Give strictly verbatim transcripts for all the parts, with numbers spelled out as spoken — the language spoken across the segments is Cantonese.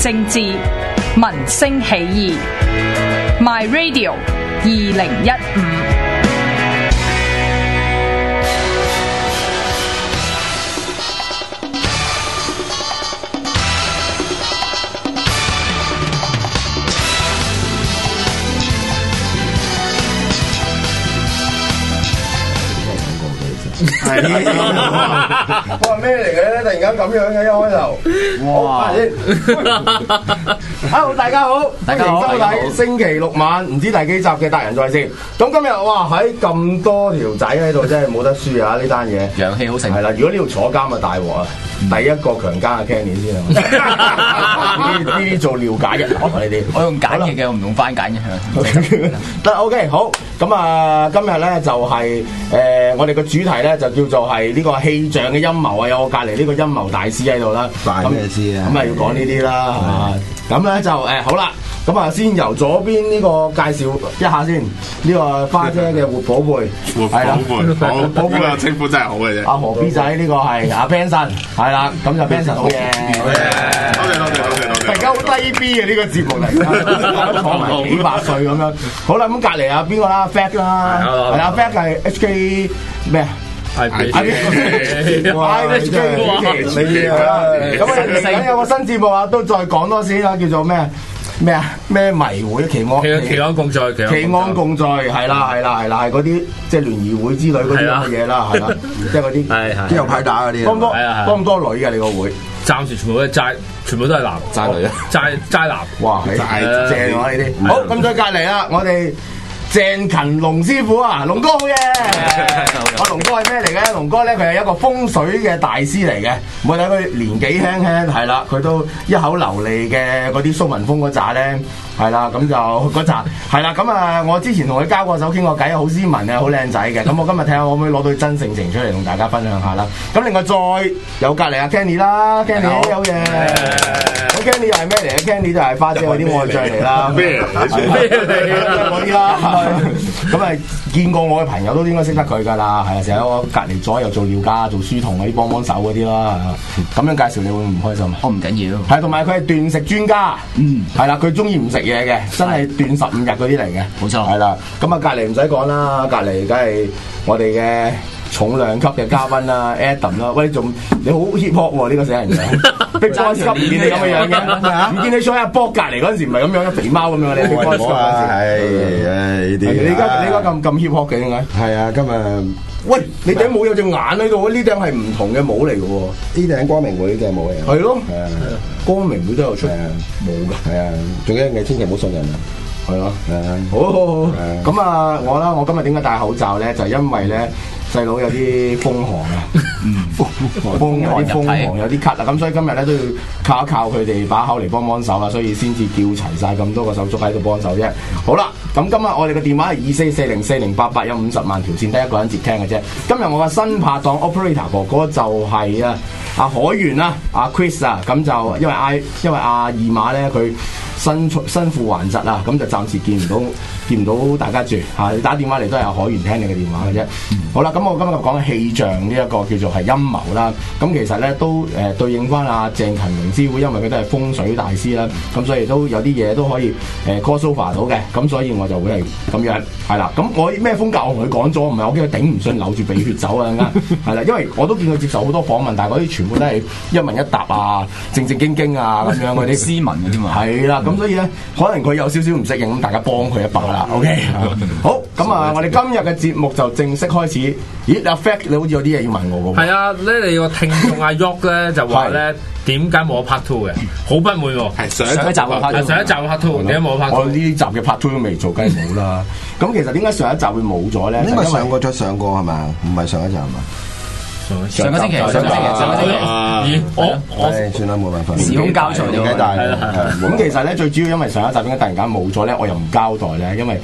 聲之民聲起義 My Radio 二零一五。 係我話咩嚟嘅咧？突然間咁樣嘅一開頭，哇！Hello， 大家好， 大家好， 歡迎收睇星期六晚唔知第幾集嘅達仁在線。咁今日哇喺咁多條仔喺度，真係冇得輸啊！呢單嘢陽氣好盛。 係啦，如果呢度坐監啊大鑊啊！第一個強姦阿 Kenny 先啊！呢啲呢啲做了解嘅，我同你哋， 我用簡易嘅，我唔用番簡嘅。 得 OK 好。咁啊，今日咧就係、是、誒、呃，我哋個主題咧就叫做係呢個氣象嘅陰謀啊！有我隔離呢個陰謀大師喺度啦。 辦咩事啊？ 咁啊要講呢啲啦，係嘛？咁咧就誒、呃、好啦。咁啊，先由左邊呢個介紹一下先，呢、這個花姐嘅活寶貝， 活寶貝，好，寶貝呢個稱呼真係好嘅啫。 阿何 B 仔呢個係阿 Benson，係啦，咁就 Benson 好嘢， 多謝多謝多謝多謝。 大家好低 B 嘅呢個節目嚟，坐埋幾百歲咁樣。好啦，咁隔離啊邊個啦 ，Fact 啦，係啦 ，Fact 係 H K 咩啊？係 H K， 哇！你真係你啊！咁啊，嚟緊有個新節目啊，都再講多先啦，叫做咩？咩啊？咩迷會奇安奇安共在， 奇安共在係啦係啦係啦係嗰啲即係聯誼會之類嗰啲咁嘅嘢啦係啦，即係嗰啲係係之後派打嗰啲。 多唔多？多唔多女嘅你個會？ 暫時全部都係齋，全部都係男齋女啊！ 齋齋男。 哇！係正啊呢啲。好咁再隔離啦，我哋。鄭勤龍師傅啊，龍哥好嘢！我龍哥係咩嚟嘅？龍哥咧，佢係一個風水嘅大師嚟嘅。我睇佢年紀輕輕係啦，佢都一口流利嘅嗰啲蘇文峰嗰扎咧，係啦，咁就嗰扎係啦。咁啊，我之前同佢交過手傾過偈，好斯文啊，好靚仔嘅。咁我今日睇下可唔可以攞到真性情出嚟同大家分享下啦。咁另外再有隔離阿 Kenny 啦 ，Kenny 好嘢。咁 Kenny 又係咩嚟嘅 ？Kenny 就係花姐嗰啲愛將嚟啦， 咩咩嗰啲啦。咁啊，見過我嘅朋友都應該識得佢㗎啦，係啊，成日喺我隔離左右做料家、做書童嗰啲幫幫手嗰啲啦，咁樣介紹你會唔開心啊？ 我唔緊要。 係，同埋佢係斷食專家，嗯，係啦，佢中意唔食嘢嘅，真係斷十五日嗰啲嚟嘅， 冇錯。 係啦，咁啊隔離唔使講啦，隔離梗係我哋嘅重量級嘅嘉賓啦 ，Adam 啦，喂，你仲你好 hip hop 喎呢個死人樣，Big Boss 級唔見你咁嘅樣嘅，唔見你坐喺阿波隔離嗰陣時唔係咁樣，肥貓咁樣你 Big Boss 級嗰陣時， 係唉呢啲。 你而家你而家咁咁 hip hop 嘅點解？ 係啊，今日喂，你頂帽有隻眼喺度，呢頂係唔同嘅帽嚟嘅喎。 呢頂光明會嘅帽嚟。 係咯， 係啊， 光明會都有出帽㗎。係啊，仲有你千祈唔好信人啊。 係咯， 係啊， 好好好。咁啊，我啦，我今日點解戴口罩咧？就係因為咧。細佬有啲風寒啊，嗯，風有啲風寒，有啲咳啊，咁所以今日咧都要靠一靠佢哋把口嚟幫幫手啦，所以先至叫齊晒咁多個手足喺度幫手啫。好啦，咁今日我哋嘅電話係二四四零四零八八，有五十萬條線，得一個人接聽嘅啫。今日我嘅新拍檔 operator 哥哥就係啊阿海源啦，阿 Chris 啊，咁就因為阿因為阿二馬咧佢身身負頑疾啊，咁就暫時見唔到見唔到大家住嚇，你打電話嚟都係阿海源聽你嘅電話嘅啫。好啦，咁我今日講嘅氣象呢一個叫做係陰謀啦，咁其實咧都誒、呃、對應翻阿鄭勤龍師傅，因為佢都係風水大師啦，咁所以都有啲嘢都可以誒 cross over 到嘅，咁所以我就會係咁樣係啦。咁我咩風格我同佢講咗，唔係我驚佢頂唔順流住鼻血走啊，係啦，因為我都見佢接受好多訪問，但係嗰啲全部都係一問一答啊，正正經經啊咁樣嗰啲斯文嘅添嘛。 係啦，咁所以咧可能佢有少少唔適應，咁大家幫佢一把啦。OK， 好，咁啊，我哋今日嘅節目就正式開始。咦，阿 Fact 你好似有啲嘢要問我㗎喎。 係啊，咧你個聽眾阿 York 咧就話咧點解冇 part two 嘅？好不滿喎。 係上一集嘅 part two， 上一集嘅 part two 點解冇 part two？ 我呢集嘅 part two 都未做，梗係冇啦。咁其實點解上一集會冇咗咧？ 因為上個再上過係嘛？唔係上一集係嘛？ 上個星期，上個星期，上個星期。 咦，我我算啦，冇辦法。 時空交錯咗。 咁其實咧最主要因為上一集點解突然間冇咗咧？我又唔交代咧，因為。誒、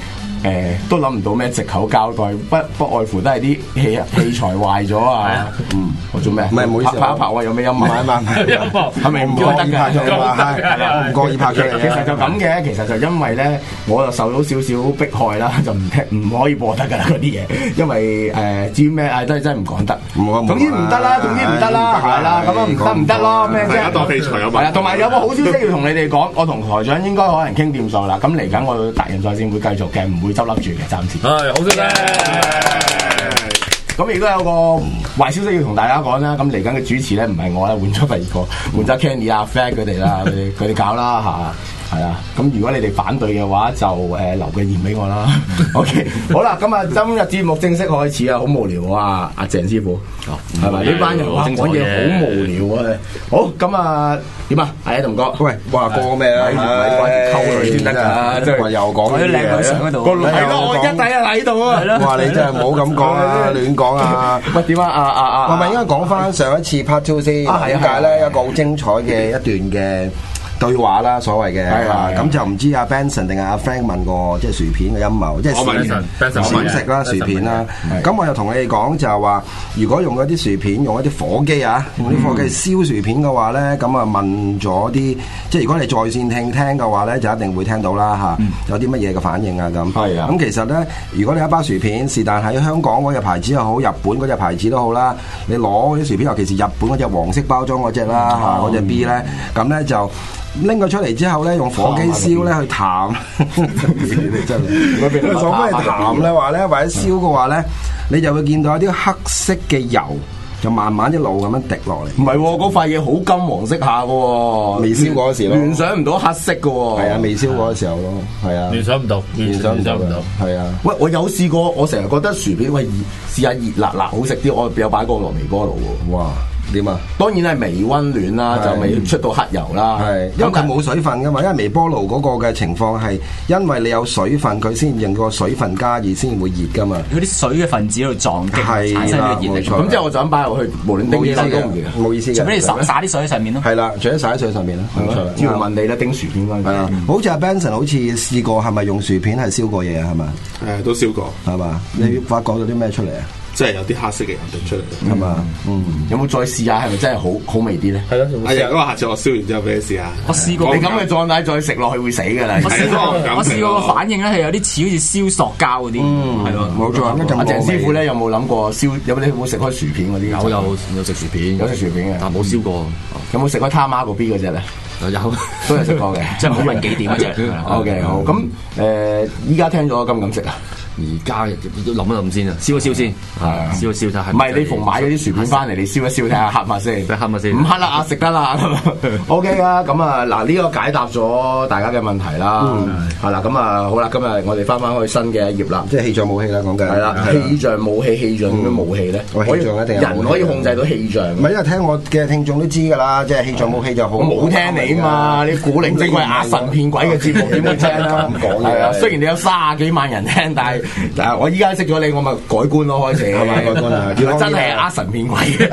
誒都諗唔到咩藉口交代，不不外乎都係啲器器材壞咗啊。嗯，我做咩？ 唔係唔好意思， 拍一拍我有咩陰謀？ 唔係唔係陰謀係咪唔唔叫得可以拍出㗎？ 嚟嘛？係啦，我唔覺意拍出嚟嘅。 其實就咁嘅，其實就因為咧，我就受到少少迫害啦，就唔聽唔可以播得㗎啦嗰啲嘢，因為誒至於咩誒都係真係唔講得。總之唔得啦，總之唔得啦，係啦，咁啊唔得唔得咯咩啫？ 當器材有問題。 係啊，同埋有個好消息要同你哋講，我同台長應該可能傾掂數啦。咁嚟緊我達仁在線會繼續嘅，唔會執笠住嘅，暫時。 係好消息。 咁亦都有個壞消息要同大家講啦。咁嚟緊嘅主持咧唔係我啦，換咗第二個，換咗 Kenny 啊、Fred 佢哋啦，佢哋佢哋搞啦嚇，係啊。咁如果你哋反對嘅話，就誒、呃、留個言俾我啦。OK， 好啦，咁啊今日節目正式開始啊，好無聊啊，阿鄭師傅，係咪呢班人話講嘢好無聊啊？好，咁啊點啊？係啊，同哥， 喂，話過咩啊？ 溝女先得㗎，即係話又講喺靚女上嗰度， 個女係咯，我而家第一喺度啊！ 哇！你真係唔好咁講啊，亂講啊！ 喂，點啊？啊啊啊！ 我咪應該講翻上一次 part two 先， 啊係啊點解咧？一個好精彩嘅一段嘅對話啦，所謂嘅， 係啊咁就唔知阿 Benson 定係阿 Frank 問過，即係薯片嘅陰謀，即係我問閃 Benson， 閃食啦，薯片啦。咁我又同你哋講就係話，如果用嗰啲薯片，用一啲火機啊，用啲火機燒薯片嘅話咧，咁啊問咗啲，即係如果你在線聽聽嘅話咧，就一定會聽到啦嚇，有啲乜嘢嘅反應啊咁。 係啊。 咁其實咧，如果你一包薯片，是但喺香港嗰隻牌子又好，日本嗰隻牌子都好啦，你攞啲薯片，尤其是日本嗰隻黃色包裝嗰隻啦嚇，嗰隻 B 咧，咁咧就。拎佢出嚟之後咧，用火機燒咧去淡，你真係。所謂淡咧話咧，或者燒嘅話咧，你就會見到有啲黑色嘅油，就慢慢一路咁樣滴落嚟。 唔係喎，嗰塊嘢好金黃色下嘅喎， 未燒嗰時咯， 聯想唔到黑色嘅喎。 係啊，未燒嗰時候咯，係啊， 聯想唔到， 聯想唔到，係啊。 喂，我有試過，我成日覺得薯片喂試下熱辣辣好食啲，我有擺過落微波爐喎。 哇！點啊？ 當然係微溫暖啦，就未出到黑油啦。 係，因為佢冇水分噶嘛，因為微波爐嗰個嘅情況係因為你有水分，佢先令個水分加熱先會熱噶嘛。 嗰啲水嘅分子喺度撞擊，產生呢個熱力。 咁即係我就咁擺落去，無論叮幾多都唔熱。 冇意思嘅。 除非你灑灑啲水喺上面咯。 係啦，除咗灑喺水上面啦。冇錯啦。 要問你啦，叮薯片嗰陣。係啊， 好似阿 Benson 好似試過係咪用薯片係燒過嘢啊？係嘛？ 誒都燒過， 係嘛？你發覺到啲咩出嚟啊？ 即係有啲黑色嘅油滴出嚟， 係嘛？嗯， 有冇再試下係咪真係好好味啲咧？ 係咯， 哎呀，咁啊，下次我燒完之後俾你試下。 我試過， 你咁嘅狀態再食落去會死㗎啦！ 我試過，我試過個反應咧係有啲似好似燒塑膠嗰啲，係咯， 冇錯。 阿鄭師傅咧有冇諗過燒？有冇你有冇食開薯片嗰啲？ 有有有食薯片， 有食薯片嘅， 但冇燒過。 有冇食開他媽嗰邊嗰隻咧？ 有有都有食過嘅， 即係唔好問幾點嗰隻。 O K 好，咁誒依家聽咗敢唔敢食啊？ 而家諗一諗先啊，燒一燒先，係燒一燒睇下。 唔係你逢買嗰啲薯片翻嚟，你燒一燒睇下黑咪先， 黑咪先。 唔黑啦啊，食得啦。O K 啊，咁啊嗱，呢個解答咗大家嘅問題啦。係啦，咁啊好啦，今日我哋翻返去新嘅一頁啦， 即係氣象武器啦，講緊係啦，氣象武器，氣象點樣武器咧？ 氣象一定人可以控制到氣象。 唔係因為聽我嘅聽眾都知㗎啦，即係氣象武器就好。 我冇聽你嘛，你古靈精怪呃神騙鬼嘅節目點會聽啊？ 咁講係啊，雖然你有卅幾萬人聽，但係但係我依家識咗你，我咪改觀咯，開始係咪改觀啊？ 原來真係呃神騙鬼嘅。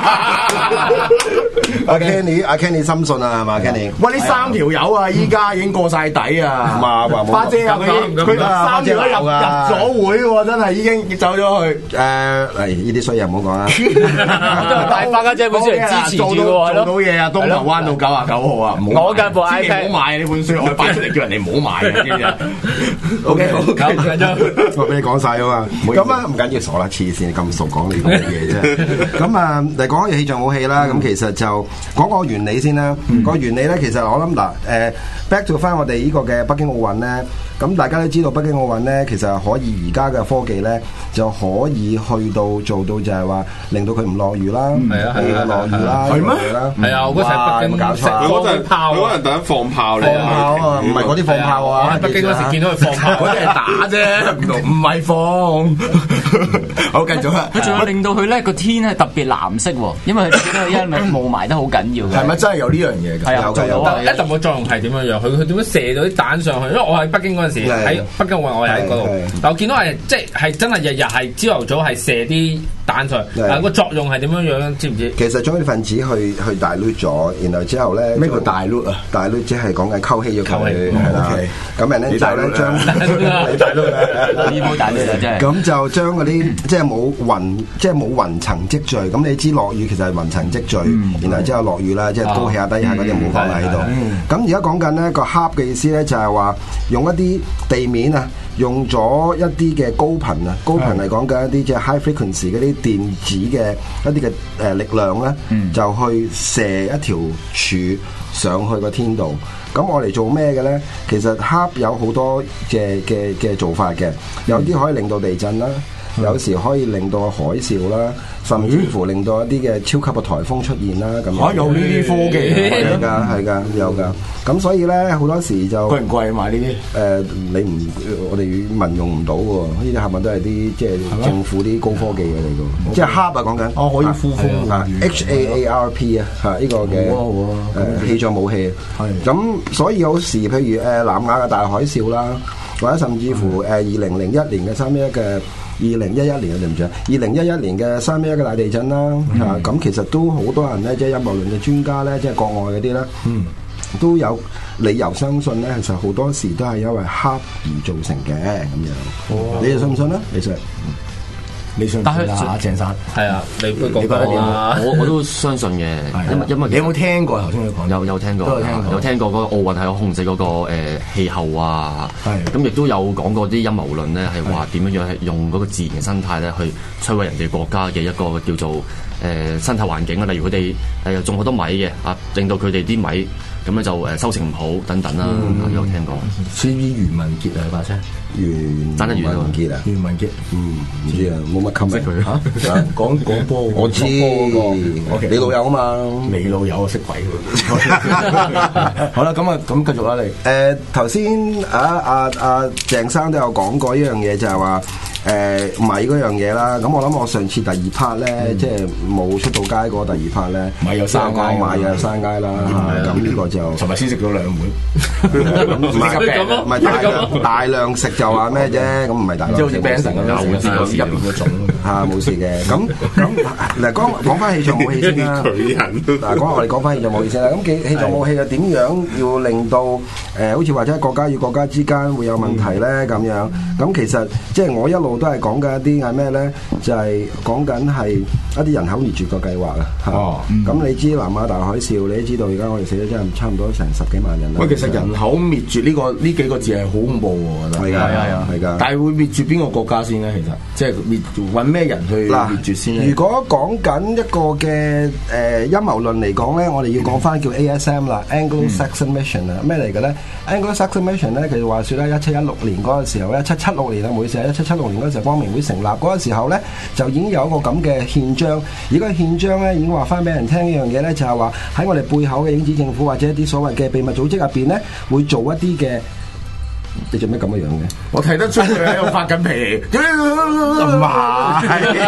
阿 Kenny，阿 Kenny 深信啊，係嘛 Kenny？ 喂，呢三條友啊，依家已經過晒底啊！ 嘛話冇花姐啊，佢佢三條友入入咗會喎，真係已經走咗去。 誒，嚟呢啲衰嘢唔好講啦。 大花家姐本書嚟支持住嘅喎， 做到嘢啊！東頭灣到九啊九號啊！ 我間部 iPad 唔好買呢本書，我擺出嚟叫人哋唔好買嘅，知唔知啊？O K，好緊張， 我俾你講晒啊嘛。咁啊，唔緊要，傻啦，黐線，咁熟講呢啲嘢啫。咁啊，嚟講下氣象武器啦。咁其實就講個原理先啦。個原理咧，其實我諗嗱，誒 back to 翻我哋呢個嘅北京奧運咧。咁大家都知道北京奧運咧，其實可以而家嘅科技咧，就可以去到做到就係話令到佢唔落雨啦， 係啊係啊落雨啦， 係咩？ 係啊，我嗰陣北京搞錯， 佢嗰陣炮， 佢嗰陣等放炮嚟放炮啊，唔係嗰啲放炮啊！ 北京嗰時見到佢放炮， 嗰啲係打啫，唔係放。 好，繼續啦。 佢仲有令到佢咧個天係特別藍色喎，因為佢自己都因為霧霾得好緊要嘅。 係咪真係有呢樣嘢㗎？ 係啊，做到啊！ 一陣個作用係點樣樣？佢佢點樣射到啲蛋上去？因為我喺北京嗰陣時喺北京我我喺嗰度，但我見到係即係係真係日日係朝頭早係射啲蛋上去，但係個作用係點樣樣？知唔知？ 其實將啲分子去去大濾咗，然後之後咧咩叫大濾啊？ 大濾即係講緊溝稀咗佢， 溝稀係啦。咁人咧就咧將你大濾啦， 呢鋪大濾啦，真係。 咁就將嗰啲即係冇雲，即係冇雲層積聚。咁你知落雨其實係雲層積聚，然後之後落雨啦，即係高氣壓低下嗰啲冇講啦喺度。咁而家講緊咧個 HARP 嘅意思咧就係話用一啲地面啊。用咗一啲嘅高頻啊，高頻係講緊一啲即係 high frequency 嗰啲電子嘅一啲嘅誒力量咧，嗯、就去射一條柱上去個天度。咁我嚟做咩嘅咧？其實 HARP 有好多嘅嘅嘅做法嘅，有啲可以令到地震啦。有時可以令到海嘯啦，甚至乎令到一啲嘅超級嘅颱風出現啦。咁嚇有呢啲科技係㗎，係㗎，有㗎。咁所以咧好多時就貴唔貴買呢啲？ 誒，你唔我哋民用唔到喎，呢啲係咪都係啲即係政府啲高科技嘅嚟㗎？即係 HARP 啊，講緊哦，可以呼風啊 ，H A A R P 啊，嚇呢個嘅誒氣象武器。係咁，所以有時譬如誒南亞嘅大海嘯啦，或者甚至乎誒二零零一年嘅三一嘅。二零一一年啊，對唔住啊！二零一一年嘅三一一嘅大地震啦，嚇咁、嗯、其實都好多人咧，即係陰謀論嘅專家咧，即係國外嗰啲咧，嗯、都有理由相信咧，其實好多時都係因為 HARP 而造成嘅咁樣。哦、你哋信唔信啊？你信？ 你信唔信啊？鄭生係啊，你你覺得點啊？我我都相信嘅，因為因為你有冇聽過頭先佢講？ 有有聽過， 都有聽過， 有聽過嗰個奧運係有控制嗰個誒氣候啊，咁亦都有講過啲陰謀論咧，係話點樣樣係用嗰個自然嘅生態咧去摧毀人哋國家嘅一個叫做誒生態環境啊，例如佢哋誒種好多米嘅啊，令到佢哋啲米咁咧就誒收成唔好等等啦，有聽過。 似於余文傑啊把聲。 袁真係袁文傑啊， 袁文傑，嗯，唔知啊，冇乜冚識佢嚇，講講波， 我知嗰個，你老友啊嘛， 你老友啊識鬼喎，好啦，咁啊，咁繼續啦你， 誒頭先啊啊啊鄭生都有講過一樣嘢，就係話誒米嗰樣嘢啦，咁我諗我上次第二 part 咧，即係冇出到街嗰第二 part 咧， 米有生街， 米有生街啦，咁呢個就尋日先食咗兩碗， 唔係唔係大量大量食。就話咩啫？咁唔係大量， 即係好似 Benson 咁樣，有事有事入邊嗰種嚇冇事嘅。咁咁嗱，講講翻氣象武器先啦。嗱，講我哋講翻氣象武器先啦。咁氣氣象武器又點樣要令到誒、呃，好似或者國家與國家之間會有問題咧？咁樣咁其實即係我一路都係講緊一啲係咩咧？就係講緊係一啲人口滅絕嘅計劃啊！哦，咁、嗯、你知南亞大海嘯，你都知道而家我哋死咗真係差唔多成十幾萬人啦。喂， 其實人口滅絕呢、這個呢幾個字係好恐怖喎，我覺得。係啊。係啊，係噶，但係會滅絕邊個國家先咧？其實即係滅揾咩人去滅絕先咧？ 如果講緊一個嘅誒陰謀論嚟講咧，我哋要講翻叫 A S M 啦 ，Anglo-Saxon Mission 啊，咩嚟嘅咧 ？Anglo-Saxon Mission 咧，其實話説咧，一七一六年嗰個時候，一七七六年啊，唔好意思，一七七六年嗰時候光明會成立嗰個時候咧，就已經有一個咁嘅憲章。而個憲章咧已經話翻俾人聽一樣嘢咧，就係話喺我哋背後嘅影子政府或者一啲所謂嘅秘密組織入邊咧，會做一啲嘅。你做咩咁嘅樣嘅？ 我睇得出佢喺度發緊脾氣，唔係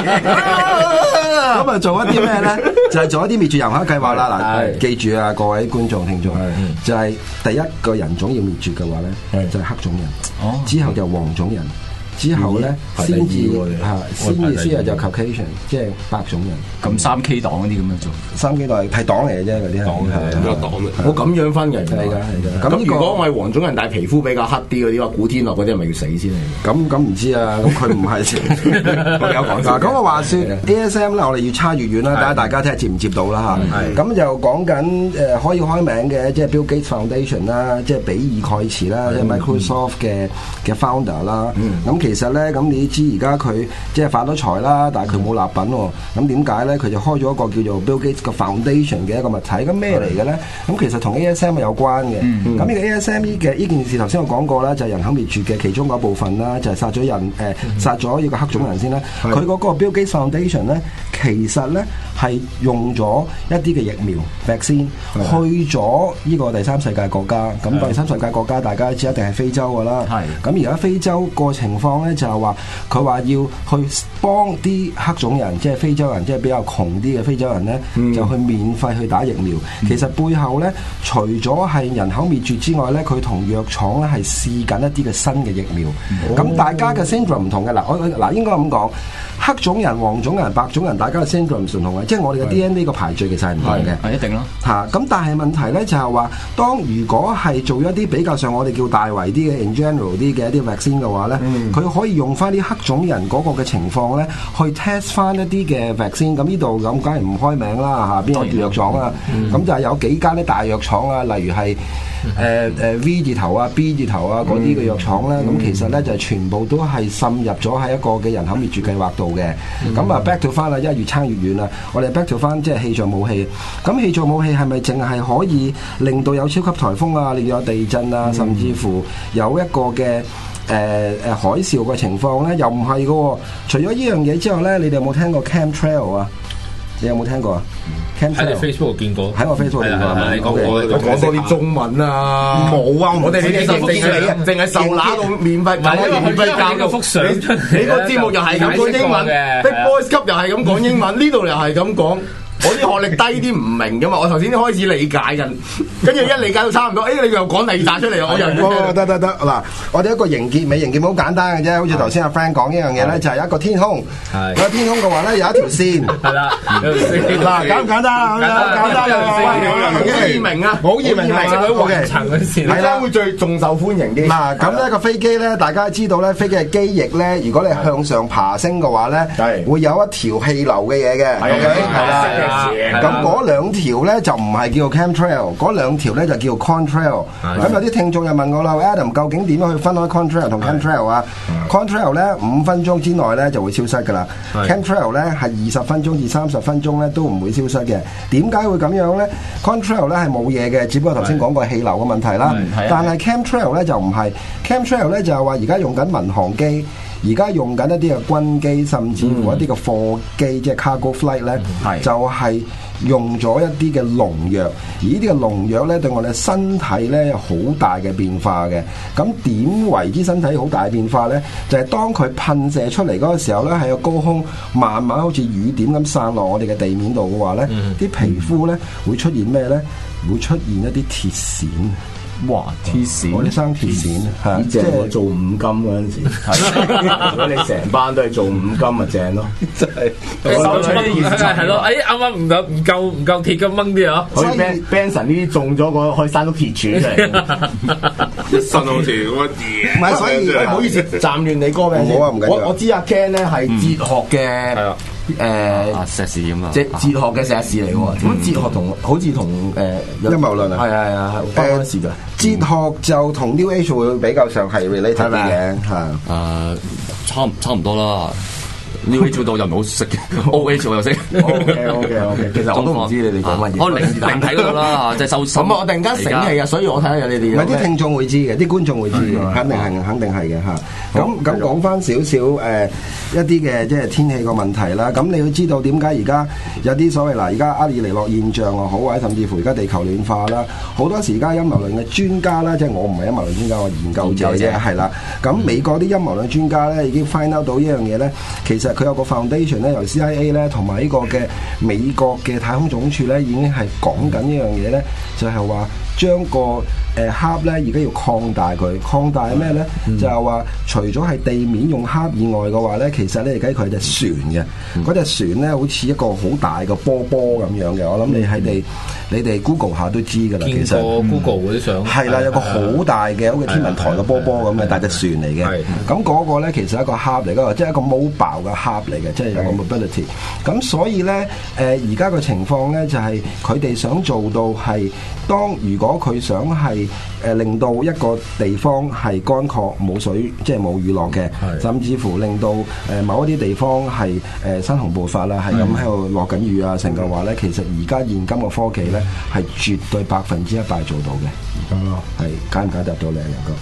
咁啊！做一啲咩咧？就係做一啲滅絕人口計劃啦！嗱，記住啊，各位觀眾聽眾，就係第一個人種要滅絕嘅話咧，就係黑種人，之後就黃種人。之後咧，先至嚇，先至先係就 Caucasian，即係白種人。 咁三 K 黨嗰啲咁樣做， 三 K 黨係黨嚟嘅啫，嗰啲黨係個黨嚟。我咁樣分嘅， 係㗎係㗎。 咁如果我係黃種人，但係皮膚比較黑啲嗰啲話，古天樂嗰啲係咪要死先嚟？ 咁咁唔知啊，咁佢唔係。 我有講嗱，咁我話説 A S M 咧，我哋要差越遠啦，睇下大家睇下接唔接到啦嚇。咁就講緊誒可以開名嘅，即係 Bill Gates Foundation 啦，即係比爾蓋茨啦，即係 Microsoft 嘅嘅 founder 啦。咁其實咧，咁你知而家佢即係發咗財啦，但係佢冇立品喎。咁點解咧？佢就開咗一個叫做 Bill Gates 嘅 Foundation 嘅一個物體。咁咩嚟嘅咧？咁其實同 A S M 有關嘅。咁呢個 A S M 嘅呢件事頭先我講過啦，就係人口滅絕嘅其中嗰部分啦，就係殺咗人誒殺咗呢個黑種人先啦。佢嗰個 Bill Gates Foundation 咧，其實咧係用咗一啲嘅疫苗 vaccine 去咗呢個第三世界國家。咁第三世界國家大家知一定係非洲㗎啦。咁而家非洲個情況咧就係話，佢話要去幫啲黑種人，即係非洲人，即係比較窮啲嘅非洲人咧，嗯、就去免費去打疫苗。嗯、其實背後咧，除咗係人口滅絕之外咧，佢同藥廠咧係試緊一啲嘅新嘅疫苗。咁、哦、大家嘅 syndrome 唔同嘅。嗱，我嗱應該咁講。黑種人、黃種人、白種人，大家嘅 syndrome 唔同嘅，即係我哋嘅 D N A 個排序其實係唔同嘅， 係一定咯嚇。咁但係問題咧就係話，當如果係做一啲比較上我哋叫大圍啲嘅 in general 啲嘅一啲 vaccine 嘅話咧，佢、嗯、可以用翻啲黑種人嗰個嘅情況咧，去 test 翻一啲嘅 vaccine。咁呢度咁梗係唔開名啦嚇，邊個藥廠啊？咁、嗯、就係有幾間啲大藥廠啊，例如係。誒誒、呃、V 字頭啊 B 字頭啊嗰啲嘅藥廠咧，咁、嗯、其實咧就係、全部都係滲入咗喺一個嘅人口滅絕計劃度嘅。咁啊、嗯、back to 翻啦，因為越撐越遠啦。我哋 back to 翻即係氣象武器。咁氣象武器係咪淨係可以令到有超級颱風啊，令到有地震啊，嗯、甚至乎有一個嘅誒誒海嘯嘅情況咧？又唔係嘅喎。除咗呢樣嘢之後咧，你哋有冇聽過 chemtrail 啊？你有冇聽過啊？喺你 Facebook 見過， 喺我 Facebook 見過。 你講過， 講多啲中文啊！冇啊！我哋你哋淨係淨係受乸到免費教，免費教個幅相。你個節目又係咁講英文，Big Boys Club又係咁講英文，呢度又係咁講。我啲學歷低啲唔明噶嘛，我頭先開始理解緊，跟住一理解到差唔多，哎你又講第二集出嚟，我又得得得嗱，我哋一個凝結尾，凝結好簡單嘅啫，好似頭先阿 Frank 講一樣嘢咧，就係一個天空，個天空嘅話咧有一條線，係啦，嗱簡唔簡單啊？簡單啊，好易明啊，好易明啊，好嘅，係啦，會最仲受歡迎啲。嗱咁呢個飛機咧，大家知道咧，飛機嘅機翼咧，如果你向上爬升嘅話咧，會有一條氣流嘅嘢嘅，OK，係啦。咁嗰兩條咧就唔係叫做 chemtrail， 嗰兩條咧就叫做 contrail。咁有啲聽眾又問我啦 ，Adam 究竟點樣去分開 contrail 同 chemtrail 啊 ？contrail 咧五分鐘之內咧就會消失㗎啦 ，chemtrail 咧係二十分鐘至三十分鐘咧都唔會消失嘅。點解會咁樣咧 ？contrail 咧係冇嘢嘅，只不過頭先講過氣流嘅問題啦。但係 chemtrail 咧就唔係 chemtrail 咧就係話而家用緊民航機。而家用緊一啲嘅軍機，甚至乎一啲嘅貨機，嗯、即係 cargo flight 咧，嗯、就係用咗一啲嘅農藥，而呢啲嘅農藥咧對我哋身體咧有好大嘅變化嘅。咁點為之身體好大嘅變化咧？就係、是、當佢噴射出嚟嗰個時候咧，喺個高空慢慢好似雨點咁散落我哋嘅地面度嘅話咧，啲、嗯、皮膚咧會出現咩咧？會出現一啲鐵線。哇！鐵線，我哋生鐵線啊！ 即係我做五金嗰陣時，如果你成班都係做五金咪正咯，真係手出啲現實係咯。哎，啱啱唔夠唔夠唔夠鐵咁掹啲啊！ 好似 Benson 呢啲中咗個可以生到鐵柱出嚟， 一身好似乜嘢？ 唔係，所以唔好意思，暫亂你歌名先。我我知阿 Ken 咧係哲學嘅。誒碩士咁啊， 即係哲學嘅碩士嚟喎。咁哲學同好似同誒陰謀論啊， 係係係關事㗎。 哲學就同 New Age 會比較上係 related 啲嘅，係誒差差唔多啦。New Age 做到又唔好識嘅，O H 我又識。 OK OK OK，其實我都唔知你哋講乜嘢。 我靈靈體嗰度啦，即係修心。 咁啊，我突然間醒起啊，所以我睇下有你哋。 唔係啲聽眾會知嘅，啲觀眾會知嘅，肯定係肯定係嘅嚇。咁咁講翻少少誒一啲嘅即係天氣個問題啦。咁你要知道點解而家有啲所謂嗱，而家厄爾尼諾現象又好，或者甚至乎而家地球暖化啦，好多時而家陰謀論嘅專家啦，即係我唔係陰謀論專家，我研究者啫，係啦。咁美國啲陰謀論專家咧已經 find out 到一樣嘢咧，其實佢有個 foundation 咧，由 C I A 咧同埋呢個嘅美國嘅太空總署咧，已經係講緊一樣嘢咧，就係話將個誒盒咧而家要擴大佢，擴大咩咧？嗯、就係話除咗係地面用盒以外嘅話咧，其實咧而家佢係隻船嘅，嗰隻、嗯、船咧好似一個好大嘅波波咁樣嘅。我諗你喺地、嗯、你哋 Google 下都知㗎啦。其實 Google 嗰啲相係啦，有個好大嘅好似天文台嘅波波咁嘅大隻船嚟嘅。咁嗰個咧其實係一個盒嚟㗎，即係一個 mobile 嘅盒嚟嘅，即係有個 mobility。咁所以咧誒而家個情況咧就係佢哋想做到係當如果佢想係誒、呃、令到一個地方係乾涸冇水，即係冇雨落嘅，的甚至乎令到誒、呃、某一啲地方係誒、呃、山洪暴發啦，係咁喺度落緊雨啊，成嘅話咧，其實而家現今嘅科技咧係絕對百分之一百做到嘅。哦、嗯，係解唔解答到你啊，梁哥？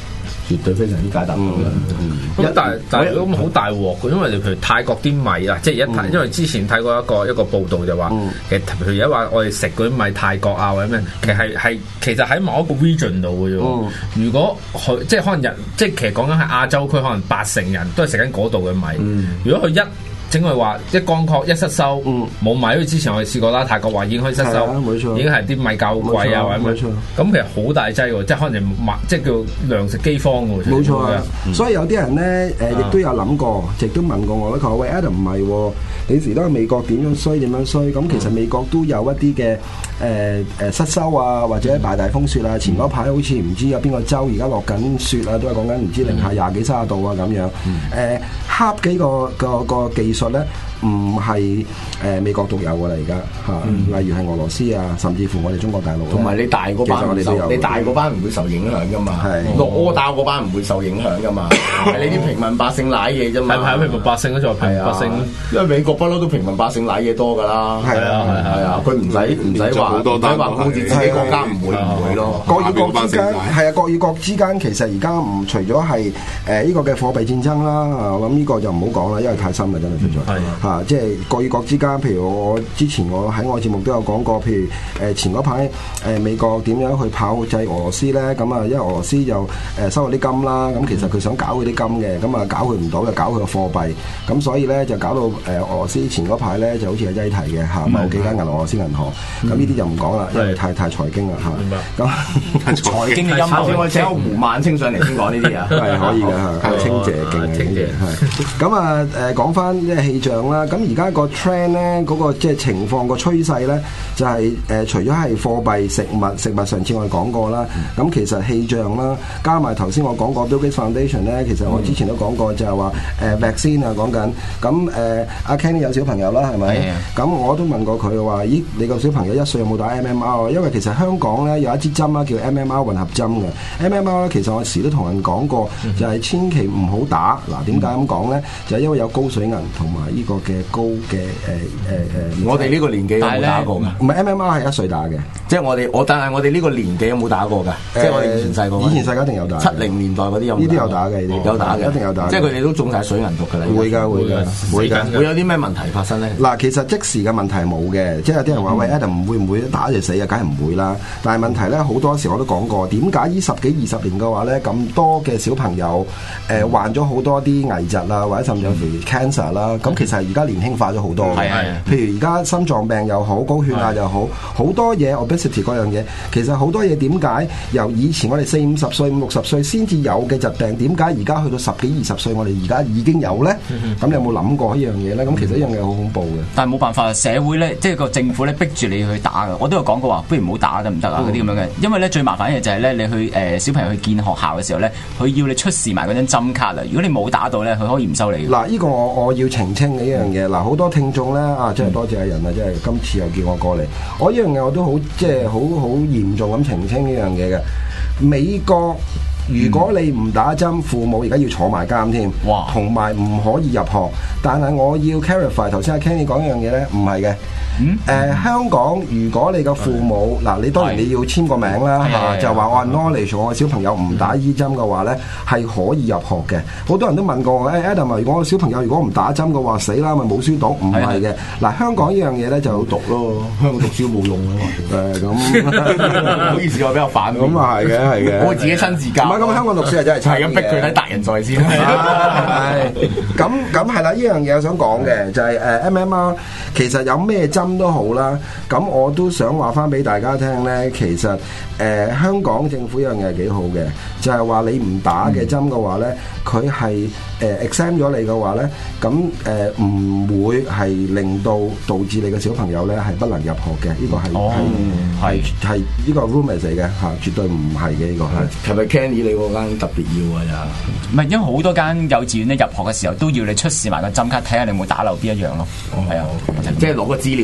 絕對非常之解答到啦。 咁但係但係如果好大鑊嘅，因為你譬如泰國啲米啊，即係一睇，因為之前睇過一個一個報道就話，其實譬如而家話我哋食嗰啲米泰國啊或者咩，其實係係其實喺某一個 region 度嘅啫。如果佢即係可能人，即係其實講緊係亞洲區，可能八成人都係食緊嗰度嘅米。如果佢一整佢話一乾涸一失收，冇米，因為之前我哋試過啦，泰國話已經可以失收，已經係啲米價好貴啊，或者咩，咁其實好大劑喎，即係可能物即係叫糧食饑荒喎。 冇錯啊，所以有啲人咧誒，亦都有諗過，亦都問過我咧，佢話喂 Adam 唔係喎，你時都係美國點樣衰點樣衰，咁其實美國都有一啲嘅誒誒失收啊，或者大大風雪啊，前嗰排好似唔知有邊個州而家落緊雪啊，都係講緊唔知零下廿幾三十度啊咁樣，誒恰幾個個個技術咧唔係誒美國獨有㗎啦，而家嚇，例如係俄羅斯啊，甚至乎我哋中國大陸， 同埋你大嗰班唔受，你大嗰班唔會受影響㗎嘛，落柯打嗰班唔會受影響㗎嘛，係你啲平民百姓舐嘢啫嘛， 係係平民百姓嗰種平民百姓， 因為美國不嬲都平民百姓舐嘢多㗎啦，係啊係啊，佢唔使唔使話唔使話控制自己國家唔會唔會咯， 國與國之間係啊，國與國之間其實而家唔除咗係誒呢個嘅貨幣戰爭啦，我諗呢個就唔好講啦，因為太深啦真係實在嚇，即係國與國之間，譬如我之前我喺我節目都有講過，譬如誒前嗰排誒美國點樣去炮製俄羅斯咧，咁啊因為俄羅斯就誒收咗啲金啦，咁其實佢想搞佢啲金嘅，咁啊搞佢唔到就搞佢個貨幣，咁所以咧就搞到誒俄羅斯前嗰排咧就好似係擠提嘅嚇，某幾間銀俄羅斯銀行，咁呢啲就唔講啦，因為太太財經啦嚇。咁財經嘅音樂， 我請胡孟青上嚟先講呢啲啊， 係可以嘅嚇，清謝勁清謝係。咁啊誒講翻即係氣象啦，咁而家個 trend 咧嗰個即係情況個趨勢咧，就係誒除咗係貨幣、食物、食物上次我哋講過啦，咁其實氣象啦，加埋頭先我講過 Bill Gates Foundation 咧，其實我之前都講過就係話誒 vaccine 啊講緊，咁誒阿 Kenny 有小朋友啦係咪？咁我都問過佢話，咦你個小朋友一歲有冇打 M M R？ 因為其實香港咧有一支針啦叫 M M R 混合針嘅 ，M M R 咧其實我時都同人講過，就係千祈唔好打。嗱點解咁講咧？就係因為有高水銀同埋呢個嘅高嘅誒誒誒， 我哋呢個年紀有冇打過㗎？ 唔係 M M R 係一歲打嘅， 即係我哋我但係我哋呢個年紀有冇打過㗎？即係我哋以前細個， 以前細個一定有打， 七零年代嗰啲有呢啲有打嘅，呢啲有打嘅， 一定有打。 即係佢哋都中晒水銀毒㗎啦。 會㗎會㗎會㗎。 會有啲咩問題發生咧？ 嗱，其實即時嘅問題冇嘅，即係有啲人話喂 Adam 會唔會打就死啊？梗係唔會啦。但係問題咧好多時我都講過，點解呢十幾二十年嘅話咧咁多嘅小朋友誒患咗好多啲危疾啊，或者甚至乎 cancer 啦，咁其實而家年輕化咗好多嘅。譬如而家心臟病又好，高血壓又好，好多嘢 obesity 嗰樣嘢，其實好多嘢點解由以前我哋四五十歲、五六十歲先至有嘅疾病，點解而家去到十幾二十歲我哋而家已經有咧？咁你有冇諗過呢樣嘢咧？咁其實呢樣嘢好恐怖嘅。 但係冇辦法，社會咧即係個政府咧逼住你去打嘅。我都有講過話，不如唔好打得唔得啊？嗰啲咁樣嘅，因為咧最麻煩嘅就係咧，你去誒、呃、小朋友去見學校嘅時候咧，佢要你出示埋嗰張針卡啊。如果你冇打到咧，佢可以唔收你。 嗱，呢個我我要澄清呢樣嘢。嗱，好多聽眾咧啊，真係多謝阿仁啊，真係今次又叫我過嚟。我呢樣嘢我都好即係好好嚴重咁澄清呢樣嘢嘅。美國如果你唔打針，父母而家要坐埋監添，哇！同埋唔可以入學。但係我要 clarify 頭先阿 Kenny 講一樣嘢咧，唔係嘅。嗯，誒、呃、香港如果你個父母嗱，你當然你要簽個名啦嚇，就話我 acknowledge我小朋友唔打醫針嘅話咧，係可以入學嘅。好多人都問過我，誒、欸、Adam 如果我小朋友如果唔打針嘅話，死啦，咪冇書讀？唔係嘅。嗱，香港呢樣嘢咧就好讀咯，香港讀書冇用啊嘛。誒咁，唔好意思，我比較反。咁啊係嘅，係嘅。 我自己親自教。唔係咁，香港讀書係真係係咁逼佢睇達仁在線。係。咁咁係啦，呢樣嘢我想講嘅就係誒 M M R 其實有咩針都好啦，咁我都想話翻俾大家聽咧，其實誒、呃、香港政府一樣嘢係幾好嘅，就係、是、話你唔打嘅針嘅話咧，佢係誒 exempt 咗你嘅話咧，咁誒唔會係令到導致你嘅小朋友咧係不能入學嘅，呢、這個係係係呢個 rumors 嚟嘅嚇，絕對唔係嘅呢個係。係咪 Kenny 你嗰間特別要啊？又唔係， 因為好多間幼稚園咧入學嘅時候都要你出示埋個針卡，睇下你有冇打漏邊一樣咯。係啊， 即係攞個資料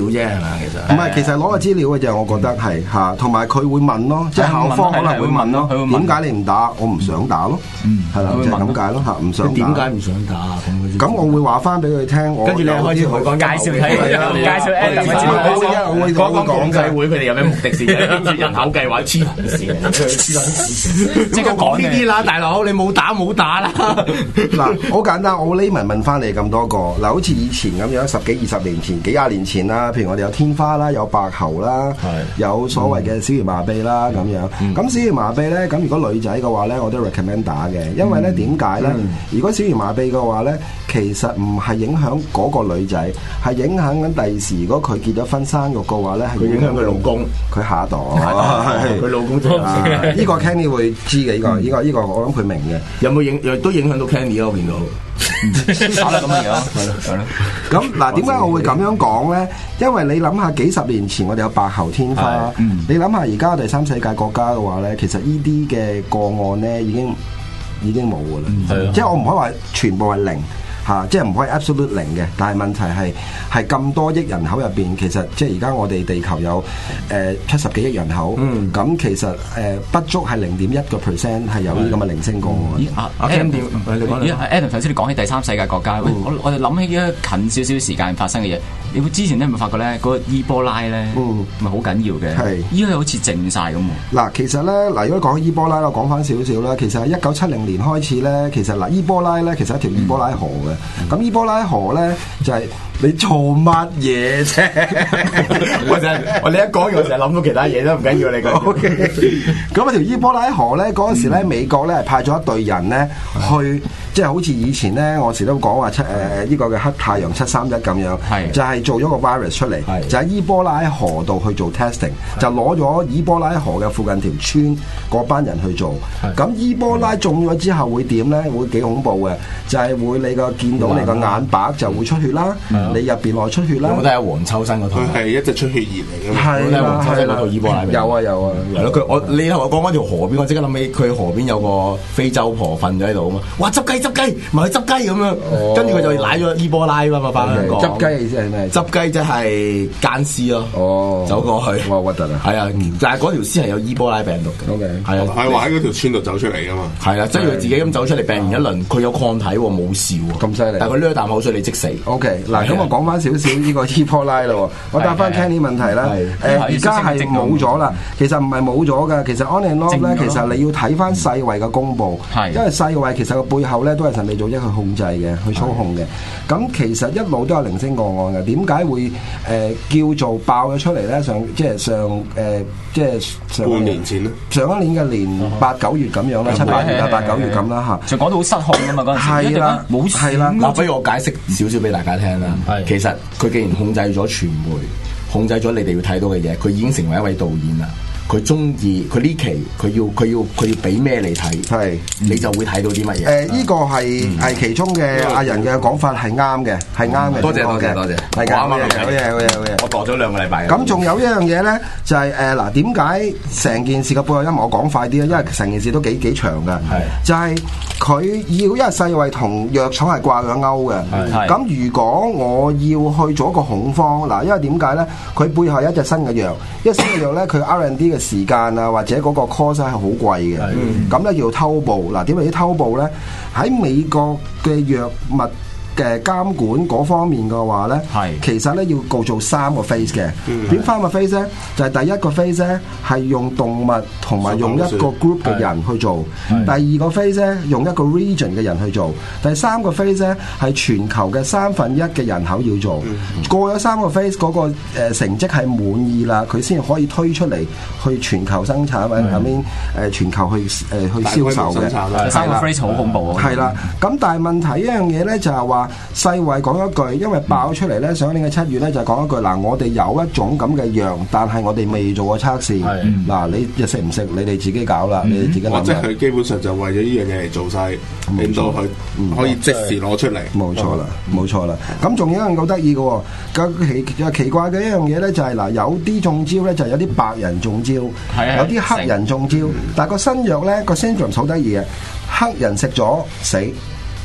啫，係咪？其實唔係，其實攞個資料嘅啫，我覺得係嚇，同埋佢會問咯，即係校方可能會問咯，點解你唔打？我唔想打咯，係啦，就係咁解咯嚇，唔想打。 點解唔想打啊？ 咁我會話翻俾佢聽，我跟住你開始同佢講介紹睇， 介紹 Adam 嘅節目， 我會我會講講共濟會，佢哋有咩目的先？ 跟住人口計劃黐紅線， 即係講呢啲啦，大佬你冇打冇打啦。 嗱，好簡單，我匿文問翻你咁多個嗱，好似以前咁樣十幾二十年前、幾廿年前啦，譬如我哋有天花啦，有白喉啦，有所謂嘅小兒麻痹啦咁樣。咁小兒麻痹咧，咁如果女仔嘅話咧，我都 recommend 打嘅，因為咧點解咧？如果小兒麻痹嘅話咧，其實唔係影響嗰個女仔，係影響緊第時，如果佢結咗婚生育嘅話咧，係影響佢老公， 佢下一代， 佢老公就呢個 Kenny 會知嘅，呢個呢個呢個我諗佢明嘅。 有冇影？都影響到 Kenny 咯，我見到。 打得咁樣，係咯係咯。 咁嗱，點解我會咁樣講咧？因為你諗下幾十年前我哋有白喉天花，你諗下而家第三世界國家嘅話咧，其實呢啲嘅個案咧已經已經冇噶啦，即係我唔可以話全部係零。嚇，即係唔可以 absolute 零嘅，但係問題係係咁多億人口入邊，其實即係而家我哋地球有誒七十幾億人口，咁、嗯、其實誒、呃、不足係零點一個 percent 係有呢咁嘅零星個案。 阿阿 Adam 點？你講啦。Adam 頭先你講起第三世界國家，嗯、我我哋諗起一近少少時間發生嘅嘢。你會之前咧咪發覺咧嗰個伊波拉咧，咪好緊要嘅。係依家好似靜晒咁喎。嗱， 其實咧嗱，如果講伊波拉，我講翻少少啦。其實喺一九七零年開始咧，其實嗱，伊波拉咧其實一條伊波拉河嘅。咁、嗯、伊波拉河咧就係、是、你做乜嘢啫？ 我就我你一講，我就諗到其他嘢都唔緊要，你講。 咁啊條伊波拉河咧嗰陣時咧，美國咧係派咗一隊人咧去，即係好似以前咧，我時都講話七誒呢個嘅黑太陽七三一咁樣，係就係做咗個 virus 出嚟，就喺伊波拉河度去做 testing， 就攞咗伊波拉河嘅附近條村嗰班人去做。咁伊波拉中咗之後會點咧？會幾恐怖嘅，就係會你個見到你個眼白就會出血啦，你入邊內出血啦。 有冇睇下黃秋生嗰套？ 佢係一隻出血熱嚟嘅。 係啦， 黃秋生嗰套伊波拉。 有啊有啊， 係咯。佢我你同我講嗰條河邊，我即刻諗起佢河邊有個非洲婆瞓咗喺度啊嘛。哇！執雞執雞，咪去執雞咁樣。跟住佢就舐咗伊波拉啊嘛，翻香港。 執雞意思係咩？ 執雞即係奸屍咯。哦，走過去。哇！核突啊！係啊，但係嗰條屍係有伊波拉病毒嘅。O K。係啊， 係話喺嗰條村度走出嚟噶嘛。 係啊，即係佢自己咁走出嚟，病完一輪，佢有抗體喎，冇事喎。咁犀利！但係佢掠啖口水，你即死。 O K。嗱，咁我講翻少少呢個伊波拉咯。我答翻 Kenny 問題啦。誒，而家係冇咗啦。其實唔係冇咗嘅。其實 on and off 咧，其實你要睇翻世衛嘅公佈。係。因為世衛其實個背後咧都係神秘組織去控制嘅，去操控嘅。咁其實一路都有零星個案嘅。點解會誒叫做爆咗出嚟咧？上即係上誒即係上半年前啦。 上一年嘅年八九月咁樣啦，七八月啊，八九月咁啦嚇。 就講到好失控啊嘛嗰陣時。係啦，冇係啦。 嗱，不如我解釋少少俾大家聽啦。係。其實佢既然控制咗傳媒，控制咗你哋要睇到嘅嘢，佢已經成為一位導演啦。佢中意佢呢期佢要佢要佢要俾咩你睇，係你就會睇到啲乜嘢。誒，呢個係係其中嘅阿人嘅講法係啱嘅，係啱嘅。多謝多謝多謝，係啱嘅。好嘢好嘢好嘢。我度咗兩個禮拜。咁仲有一樣嘢咧，就係誒嗱，點解成件事嘅背後音樂我講快啲咧？因為成件事都幾幾長㗎。係就係佢要，因為世衛同藥廠係掛咗鈎嘅。係咁，如果我要去做一個恐慌嗱，因為點解咧？佢背後有一隻新嘅藥，一新嘅藥咧，佢 R and D 嘅時間啊，或者嗰個 cost 係好貴嘅，咁咧要偷步。嗱，點為之偷步咧？喺美國嘅藥物嘅監管嗰方面嘅話咧，係其實咧要告做三個 phase 嘅。點三個 phase 咧？就係第一個 phase 咧係用動物同埋用一個 group 嘅人去做；第二個 phase 咧用一個 region 嘅人去做；第三個 phase 咧係全球嘅三分一嘅人口要做。過咗三個 phase 嗰個誒成績係滿意啦，佢先可以推出嚟去全球生產或者後面誒全球去誒去銷售嘅。 三個 phase 好恐怖啊！ 係啦，咁但係問題一樣嘢咧就係話。世衛講一句，因為爆出嚟咧，上年嘅七月咧就講一句嗱，我哋有一種咁嘅藥，但係我哋未做過測試。嗱，你又食唔食？你哋自己搞啦，你哋自己諗。即係佢基本上就為咗呢樣嘢嚟做晒，令到佢可以即時攞出嚟。冇錯啦，冇錯啦。咁仲有一樣好得意嘅喎，咁奇又奇怪嘅一樣嘢咧，就係嗱，有啲中招咧，就有啲白人中招，有啲黑人中招。但係個新藥咧個 syndrome 好得意嘅，黑人食咗死。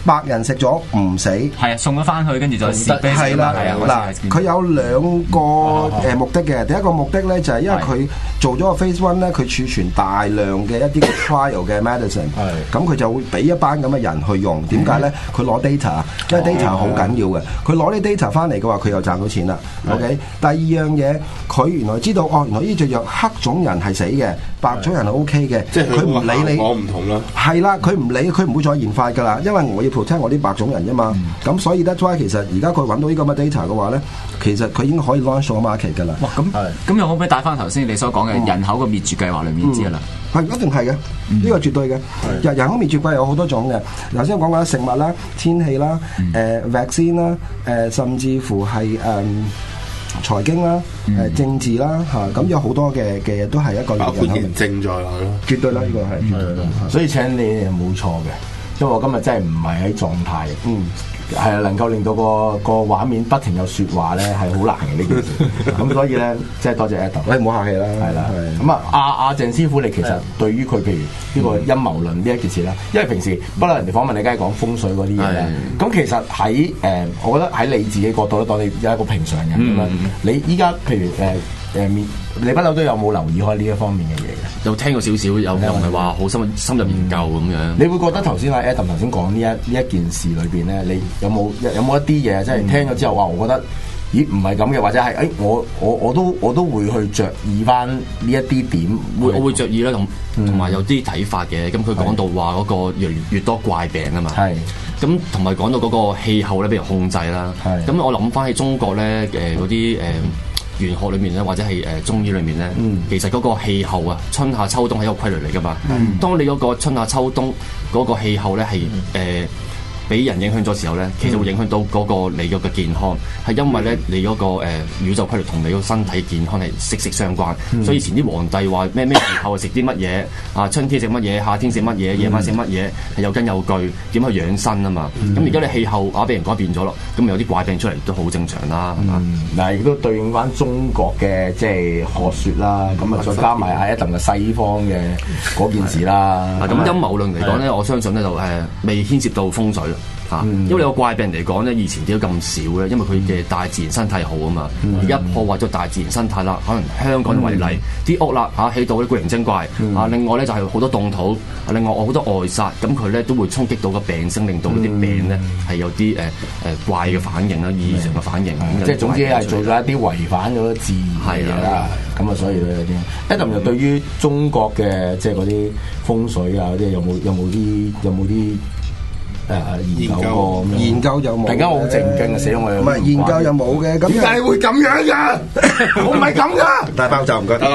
白人食咗唔死， 係啊，送咗翻去跟住再試啤係啦，嗱，佢有兩個誒目的嘅。第一個目的咧就係因為佢做咗個 phase one 咧，佢儲存大量嘅一啲 trial 嘅 medicine，咁佢就會俾一班咁嘅人去用。點解咧？佢攞 data，因為 data 好緊要嘅。佢攞啲 data 翻嚟嘅話，佢又賺到錢啦。OK， 第二樣嘢，佢原來知道哦，原來呢隻藥黑種人係死嘅，白種人係 OK 嘅， 即係佢唔理你。 我唔同啦。 係啦，佢唔理，佢唔會再研發㗎啦，因為我要 protect 我啲白種人啫嘛。咁、嗯、所以 that's why 其實而家佢揾到呢個咁嘅 data 嘅話咧，其實佢已經可以 launch 咗 market 㗎啦。 哇，咁咁又可唔可以帶翻頭先你所講嘅人口嘅滅絕計劃裡面知㗎啦？ 係、嗯、一定係嘅，呢、嗯、個絕對嘅。人人口滅絕計劃有好多種嘅。頭先講緊食物啦、天氣啦、誒、呃、vaccine 啦、誒、呃、甚至乎係誒。呃財經啦，誒、嗯、政治啦，嚇、啊、咁有好多嘅嘅嘢都係一個包括驗證在內咯， 絕對啦，呢、這個係絕對啦。 所以請你係冇錯嘅，因為我今日真係唔係喺狀態，嗯，係能夠令到個個畫面不停有説話咧，係好難嘅呢件事。咁所以咧，即係多謝 Adam， 喂，唔好客氣啦， 係啦，咁啊，阿阿鄭師傅，你其實對於佢譬如呢個陰謀論呢一件事咧，因為平時不嬲人哋訪問你，梗係講風水嗰啲嘢咧。咁其實喺誒、呃，我覺得喺你自己角度咧，當你有一個平常人咁樣，嗯、你依家譬如誒誒、呃，你不嬲都有冇留意開呢一方面嘅嘢嘅？ 有聽過少少，有又唔係話好深深入研究咁樣。 你會覺得頭先阿 Adam 頭先講呢一呢一件事裏邊咧，你有冇有冇一啲嘢，即係聽咗之後話，我覺得咦唔係咁嘅，或者係誒、欸、我我我都我都會去着意翻呢一啲點， 會我會着意啦，同同埋有啲睇法嘅。咁佢講到話嗰個越嚟越多怪病啊嘛。係。咁同埋講到嗰個氣候咧，俾人控制啦。係。咁我諗翻喺中國咧，誒嗰啲誒。玄學裏面咧，或者係誒中醫裏面咧，嗯、其實嗰個氣候啊，春夏秋冬係一個規律嚟噶嘛。嗯、當你嗰個春夏秋冬嗰個氣候咧係誒俾人影響咗時候咧，其實會影響到嗰個你嗰個健康，係因為咧你嗰個誒宇宙規律同你個身體健康係息息相關。嗯、所以以前啲皇帝話咩咩時候食啲乜嘢啊，春天食乜嘢，夏天食乜嘢，夜晚食乜嘢，係有根有據，點去養生啊嘛。咁而家你氣候啊俾人改變咗咯，咁有啲怪病出嚟都好正常啦，係嘛？ 嗱，亦都對應翻中國嘅即係學説啦，咁啊再加埋阿 Adam 嘅西方嘅嗰件事啦。 咁陰謀論嚟講咧，我相信咧就誒未牽涉到風水。啊，因為你個怪病嚟講咧，以前點解咁少咧？因為佢嘅大自然生態好啊嘛。而家、嗯、破壞咗大自然生態啦，可能香港為例，啲、嗯、屋啦嚇起到啲古靈精怪、嗯、啊。另外咧就係、是、好多凍土，另外我好多外殺，咁佢咧都會衝擊到個病聲，令到嗰啲病咧係有啲誒誒怪嘅反應啦，異常嘅反應。 即係總之係做咗一啲違反咗自然嘅嘢啦。咁啊，所以咧啲 Adam 就對於中國嘅即係嗰啲風水啊嗰啲有冇有冇啲有冇啲？誒、呃、研究過咁樣， 研究有冇？ 突然間我好正經啊，死咗我！ 唔係研究有冇嘅？咁點解你會咁樣㗎？我唔係咁㗎。 大爆炸唔該。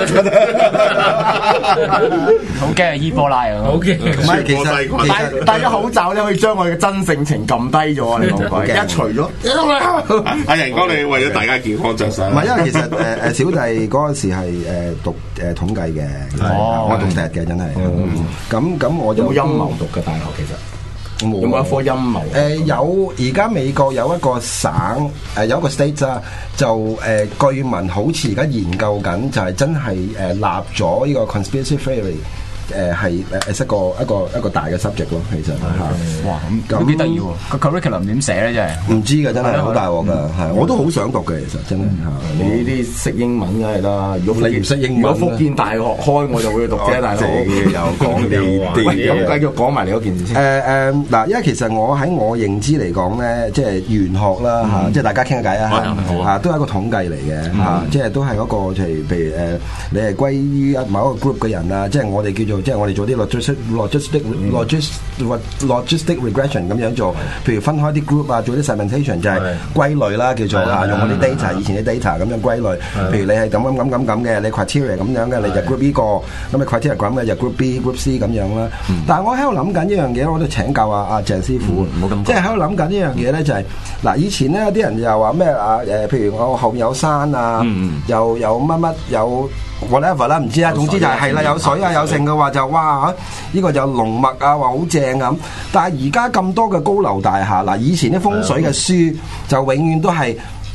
好驚啊！伊波拉啊！ 好驚。 唔係其實戴戴咗口罩咧，可以將我嘅真性情撳低咗啊！你講鬼一除咗。 阿仁哥，你為咗大家健康着想。 唔係因為其實誒誒小弟嗰陣時係誒讀誒統計嘅，我讀碩嘅真係。咁咁我就有冇陰謀讀嘅大學其實？有冇一科陰謀？誒、呃、有，而家美國有一個省，誒、呃、有一個 state 啊，就誒、呃、據聞好似而家研究緊，就係真係誒立咗呢個 conspiracy theory。誒係誒一個一個一個大嘅 subject 咯，其實係哇咁咁幾得意喎！個 curriculum 點寫咧？真係唔知㗎，真係好大鑊㗎，係我都好想讀嘅，其實真係嚇。 你呢啲識英文梗係啦，如果你唔識英文，如果福建大學開我就會去讀啫，大佬。又講呢啲，喂咁繼續講埋你嗰件事先。誒誒嗱，因為其實我喺我認知嚟講咧，即係玄學啦嚇，即係大家傾下偈啊嚇，都係一個統計嚟嘅嚇，即係都係嗰個譬如譬如誒，你係歸於某一個 group 嘅人啊，即係我哋叫做。即係我哋做啲 logistic logistic logistic logistic regression 咁樣做，譬如分開啲 group 啊，做啲 segmentation 就係歸類啦，叫做啊，用我啲 data 以前啲 data 咁樣歸類。譬如你係咁咁咁咁咁嘅，你 criteria 咁樣嘅，你就 group 呢個，咁你 criteria 咁嘅就 group B、group C 咁樣啦。但係我喺度諗緊一樣嘢，我都請教阿阿鄭師傅，即係喺度諗緊一樣嘢咧，就係嗱，以前咧有啲人又話咩啊誒，譬如我後面有山啊，又有乜乜有。whatever 啦，唔知啊，總之就係係啦，有水啊，有剩嘅話就哇，呢個就龍脈啊，話好正咁。但係而家咁多嘅高樓大廈，嗱，以前啲風水嘅書就永遠都係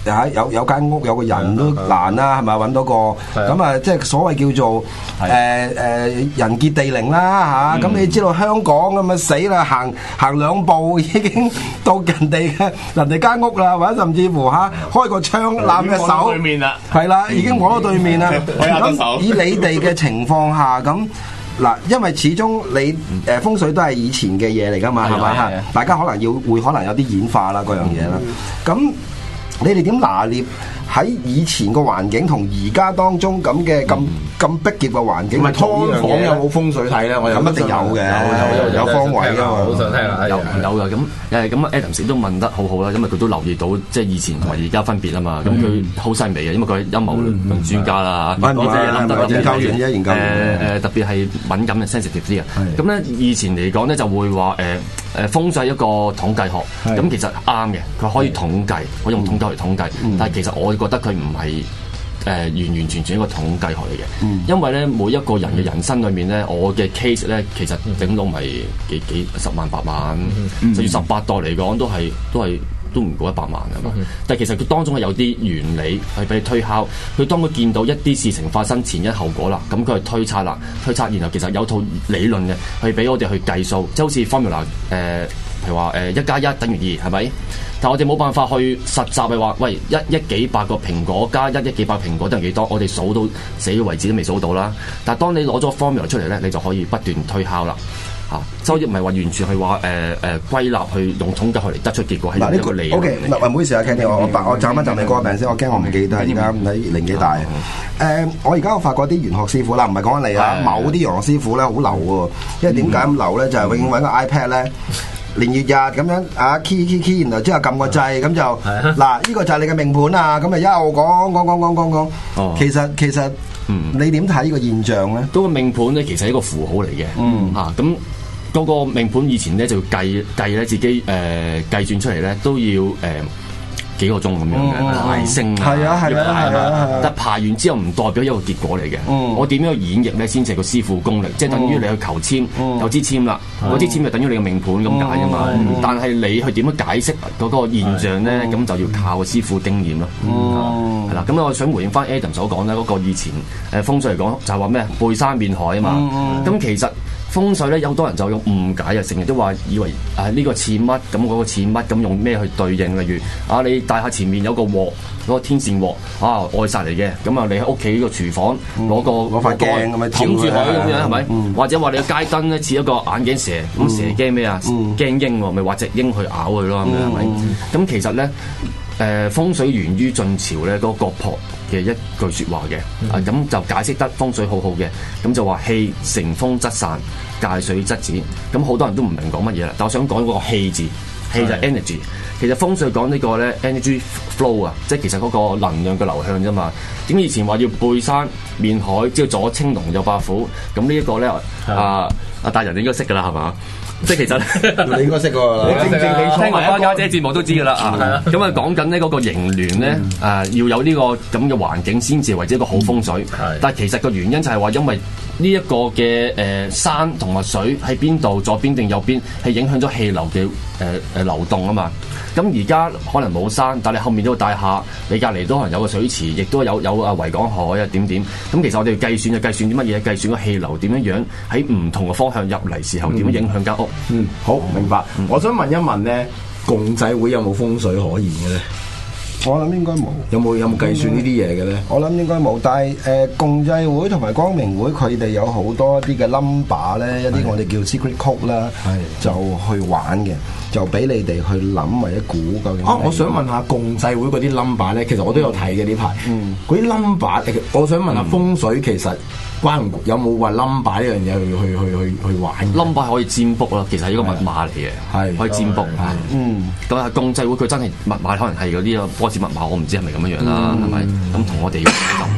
嚇有有間屋有個人都難啦，係咪揾到個咁啊？即係所謂叫做誒誒人傑地靈啦嚇。咁你知道香港咁啊死啦，行行兩步已經到人哋嘅人哋間屋啦，或者甚至乎嚇開個窗攬隻手， 對面啦， 係啦，已經摸到對面啦。咁以你哋嘅情況下咁。嗱，因為始終你誒風水都係以前嘅嘢嚟㗎嘛，係咪嚇？大家可能要會可能有啲演化啦，嗰樣嘢啦。咁你哋點拿捏喺以前個環境同而家當中咁嘅咁咁逼仄嘅環境？ 唔係劏房有冇風水睇咧？我咁一定有嘅，有有有方位㗎嘛。 好想聽啊！ 有有㗎，咁誒咁 Adams 都問得好好啦，因為佢都留意到即係以前同埋而家分別啊嘛。咁佢好細微嘅，因為佢係陰謀論專家啦嚇。我哋諗得研究員啫，研究員誒誒特別係敏感嘅 sensitive 啲啊。咁咧以前嚟講咧就會話誒誒風水一個統計學，咁其實啱嘅，佢可以統計，可以用統計嚟統計。但係其實我覺得佢唔係誒完完全全一個統計學嚟嘅，嗯、因為咧每一個人嘅人生裏面咧，我嘅 case 咧其實整到咪幾幾十萬八萬，甚至十八代嚟講都係都係都唔過一百萬啊嘛。嗯、但係其實佢當中係有啲原理係俾你推敲，佢當佢見到一啲事情發生前因後果啦，咁佢去推測啦，推測然後其實有套理論嘅，係俾我哋去計數，即係好似 formula 誒、呃，譬如話誒一加一等於二係咪？但我哋冇辦法去實習嘅話，喂一億幾百個蘋果加一億幾百蘋果等於幾多？我哋數到死嘅為止都未數到啦。但係當你攞咗 formula 出嚟咧，你就可以不斷推敲啦。嚇、啊，周亦唔係話完全係話誒誒歸納去用統計去嚟得出結果係一個理論。 O K， 唔好意思啊，Ken，我我我暫一暫你個病先，我驚我唔記得而家喺年紀大。誒、呃，我而家我發覺啲玄學師傅啦，唔係講緊你啊，某啲玄學師傅咧好流喎，因為點解咁流咧？就係永遠揾個 iPad 咧。年月日咁樣啊 key key key，然後之後撳個掣咁就嗱，呢個就係你嘅命盤啊！咁啊一路講講講講講講，哦、其實其實、嗯、你點睇呢個現象咧？ 嗰個命盤咧其實係一個符號嚟嘅，嗯嚇咁嗰個命盤以前咧就計計咧自己誒、呃、計算出嚟咧都要誒。呃幾個鐘咁樣嘅排星啊，要排啊嘛，但排完之後唔代表一個結果嚟嘅。我點樣演繹咧，先至係個師傅功力，即係等於你去求籤，有支籤啦，嗰支籤就等於你嘅命盤咁解啊嘛。但係你去點樣解釋嗰個現象咧，咁就要靠個師傅經驗咯。係啦，咁我想回應翻 Adam 所講咧，嗰個以前誒風水嚟講就係話咩背山面海啊嘛。咁其實風水咧有好多人就用誤解啊，成日都話以為啊呢個似乜咁嗰個似乜咁，用咩去對應？例如啊，你大廈前面有個鑊，嗰個天線鑊啊，外煞嚟嘅，咁啊你喺屋企個廚房攞個攞塊鏡咁樣挑住佢咁樣係咪？或者話你個街燈咧似一個眼鏡蛇，咁蛇驚咩啊？驚鷹喎，咪畫隻鷹去咬佢咯咁樣係咪？咁其實咧誒風水源於晉朝咧嗰個郭璞嘅一句説話嘅，啊咁就解釋得風水好好嘅，咁就話氣乘風則散，界水則止。咁好多人都唔明講乜嘢啦，但我想講嗰個氣字，氣就係 energy。其實風水講呢個咧 energy flow 啊，即係其實嗰個能量嘅流向啫嘛。點解以前話要背山面海，即係左青龍右白虎？咁呢一個咧啊啊大人你應該識㗎啦，係嘛？即係其實你應該識喎， 你正正你聽過花家姐節目都知㗎啦啊！咁啊講緊呢嗰個形聯咧誒要有呢個咁嘅環境先至為之一個好風水。但係其實個原因就係話因為呢一個嘅誒山同埋水喺邊度，左邊定右邊係影響咗氣流嘅誒誒流動啊嘛。咁而家可能冇山，但係後面都有大廈，你隔離都可能有個水池，亦都有有啊維港海啊點點。咁其實我哋計算就計算啲乜嘢？計算個氣流點樣樣喺唔同嘅方向入嚟時候點樣影響間屋。 嗯，好明白。嗯、我想問一問咧，共濟會有冇風水可言嘅咧？ 我諗應該冇。 有冇有冇計算呢啲嘢嘅咧？ 我諗應該冇。但係誒、呃，共濟會同埋光明會佢哋有好多啲嘅 number 咧，一啲我哋叫 secret code 啦，就去玩嘅，就俾你哋去諗或者估究竟。 啊，我想問下共濟會嗰啲 number 咧，其實我都有睇嘅呢排。嗯，嗰啲 number，我想問下風水其實。關唔有冇話 number 呢樣嘢去去去去去玩 ？number 可以占卜咯，其實係一個密碼嚟嘅，係可以占卜。嗯，咁啊，共濟會佢真係密碼，可能係嗰啲波士密碼，我唔知係咪咁樣樣啦，係咪？咁同我哋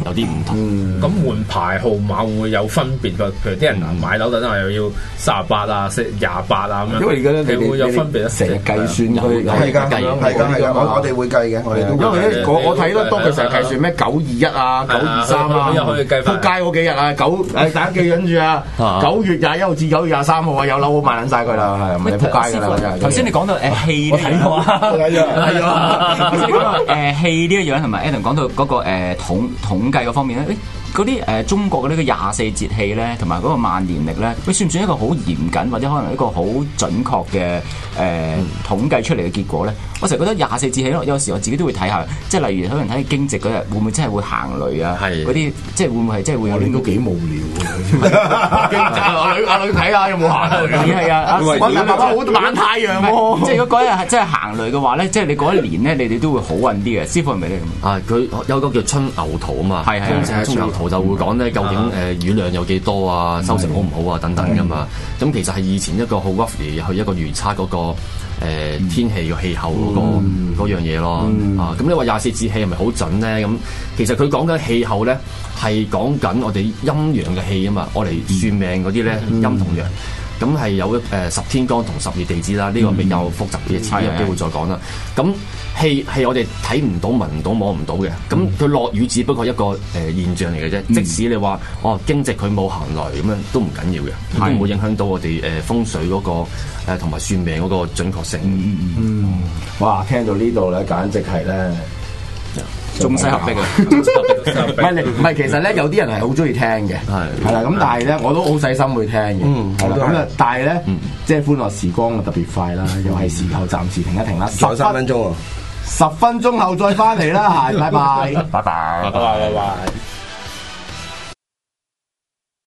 有啲唔同。 咁門牌號碼會唔會有分別㗎？譬如啲人買樓等等又要三十八啊、廿八啊咁樣。 因為而家咧， 你會有分別咧， 成日計算佢係㗎，係㗎，係㗎，我我哋會計嘅，我哋都因為咧，我我睇得多佢成日計算咩九二一啊、九二三啊， 又可以計翻。 撲街嗰幾日啊，九誒大家記緊住啊，九月廿一號至九月廿三號啊，有樓我賣撚晒佢啦，係唔係撲街㗎啦？ 頭先你講到誒氣，我睇過啊，係啊，頭先你講到誒氣呢一樣，同埋 Adam 講到嗰個誒統統計嗰方面咧，嗰啲誒中國嘅呢個廿四節氣咧，同埋嗰個萬年曆咧，佢算唔算一個好嚴謹或者可能一個好準確嘅誒統計出嚟嘅結果咧？我成日覺得廿四節氣咯，有時我自己都會睇下，即係例如可能睇驚蟄嗰日會唔會真係會行雷啊？嗰啲即係會唔會係即係會有啲都幾無聊喎！驚蟄阿女阿女睇下有冇行雷？係啊，我大爸爸好晚太陽喎！即係如果嗰日係真係行雷嘅話咧，即係你嗰一年咧，你哋都會好運啲嘅。師傅係咪咧咁？ 啊，佢有個叫春牛圖啊嘛，係係春牛圖就會講咧究竟誒雨量有幾多啊，收成好唔好啊等等噶嘛。咁其實係以前一個好 roughly 去一個預測嗰個。誒、呃、天氣嘅氣候嗰、那個嗰、嗯、樣嘢咯，嗯、啊咁你話廿四節氣係咪好準咧？咁其實佢講緊氣候咧係講緊我哋陰陽嘅氣啊嘛，我嚟算命嗰啲咧陰同陽，咁係有誒、呃、十天干同十二地支啦，呢、這個比較複雜嘅，遲啲有機會再講啦。咁氣係我哋睇唔到、聞唔到、摸唔到嘅，咁佢落雨只不過一個誒、呃、現象嚟嘅啫。嗯、即使你話哦驚蟄佢冇行雷咁樣都唔緊要嘅，嗯、都唔會影響到我哋誒、呃、風水嗰、那個。誒同埋算命嗰個準確性， 嗯嗯嗯，哇！聽到呢度咧，簡直係咧， 中西合璧啊！ 唔係唔係，其實咧有啲人係好中意聽嘅，係係啦。咁但係咧，我都好細心去聽嘅，嗯，係啦。咁啊，但係咧，即係歡樂時光啊，特別快啦，又係時候暫時停一停啦， 十三分鐘啊， 十分鐘後再翻嚟啦，係，拜拜， 拜拜， 拜拜，拜拜。